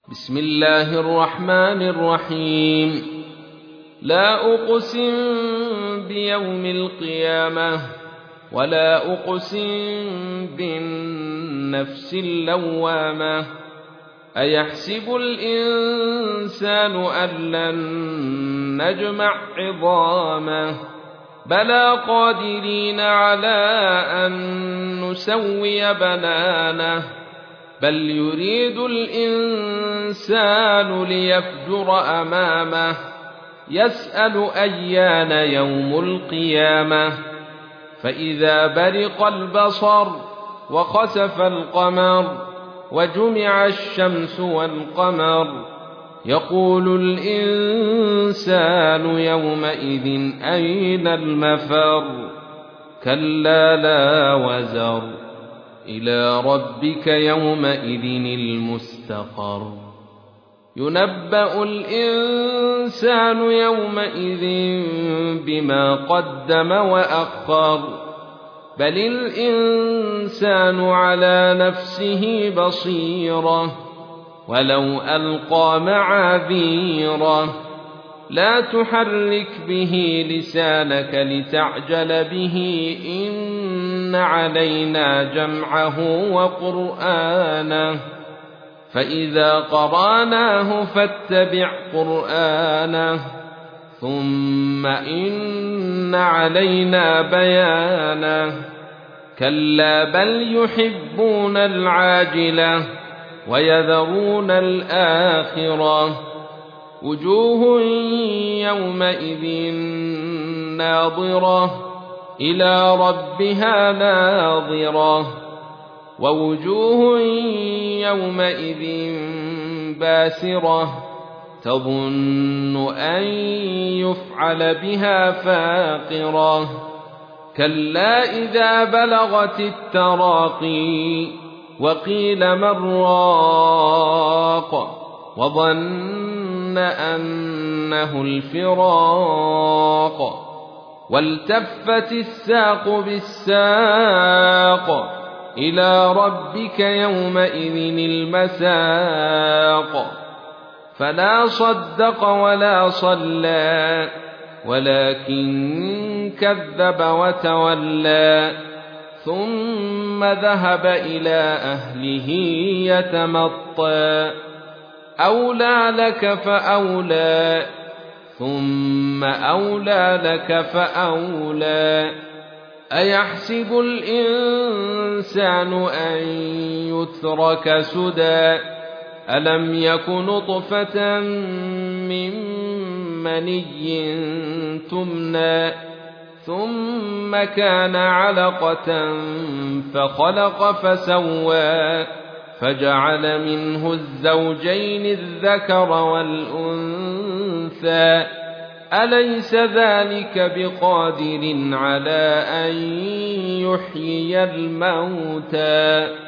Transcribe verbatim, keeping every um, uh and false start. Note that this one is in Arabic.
بسم الله الرحمن الرحيم. لا أقسم بيوم القيامة ولا أقسم بالنفس اللوامة. أيحسب الإنسان أن لن نجمع عظامه بلى قادرين على أن نسوي بنانه بل يريد الإنسان ليفجر أمامه يسأل أيان يوم القيامة. فإذا برق البصر وخسف القمر وجمع الشمس والقمر يقول الإنسان يومئذ أين المفر. كلا لا وزر إلى ربك يومئذ المستقر. ينبأ الإنسان يومئذ بما قدم وأخر بل الإنسان على نفسه بصيرة ولو ألقى معاذيره. لا تحرك به لسانك لتعجل به إن علينا جمعه وقرآنه فإذا قرأناه فاتبع قرآنه ثم إن علينا بيانه. كلا بل يحبون العاجلة ويذرون الآخرة. وجوه يومئذ ناظرة إلى ربها ناظرة ووجوه يومئذ باسرة تظن أن يفعل بها فاقرة. كلا إذا بلغت التراقي وقيل من راق وظن أنه الفراق والتفت الساق بالساق إلى ربك يومئذ المساق. فلا صدق ولا صلى ولكن كذب وتولى ثم ذهب إلى أهله يتمطى. أولى لك فأولى ثم أولى لك فأولى. أيحسب الإنسان أن يترك سدى ألم يك نطفة من مني تمنى ثم كان علقة فخلق فسوى فجعل منه الزوجين الذكر والأنثى. أليس ذلك بقادر على أن يحيي الموتى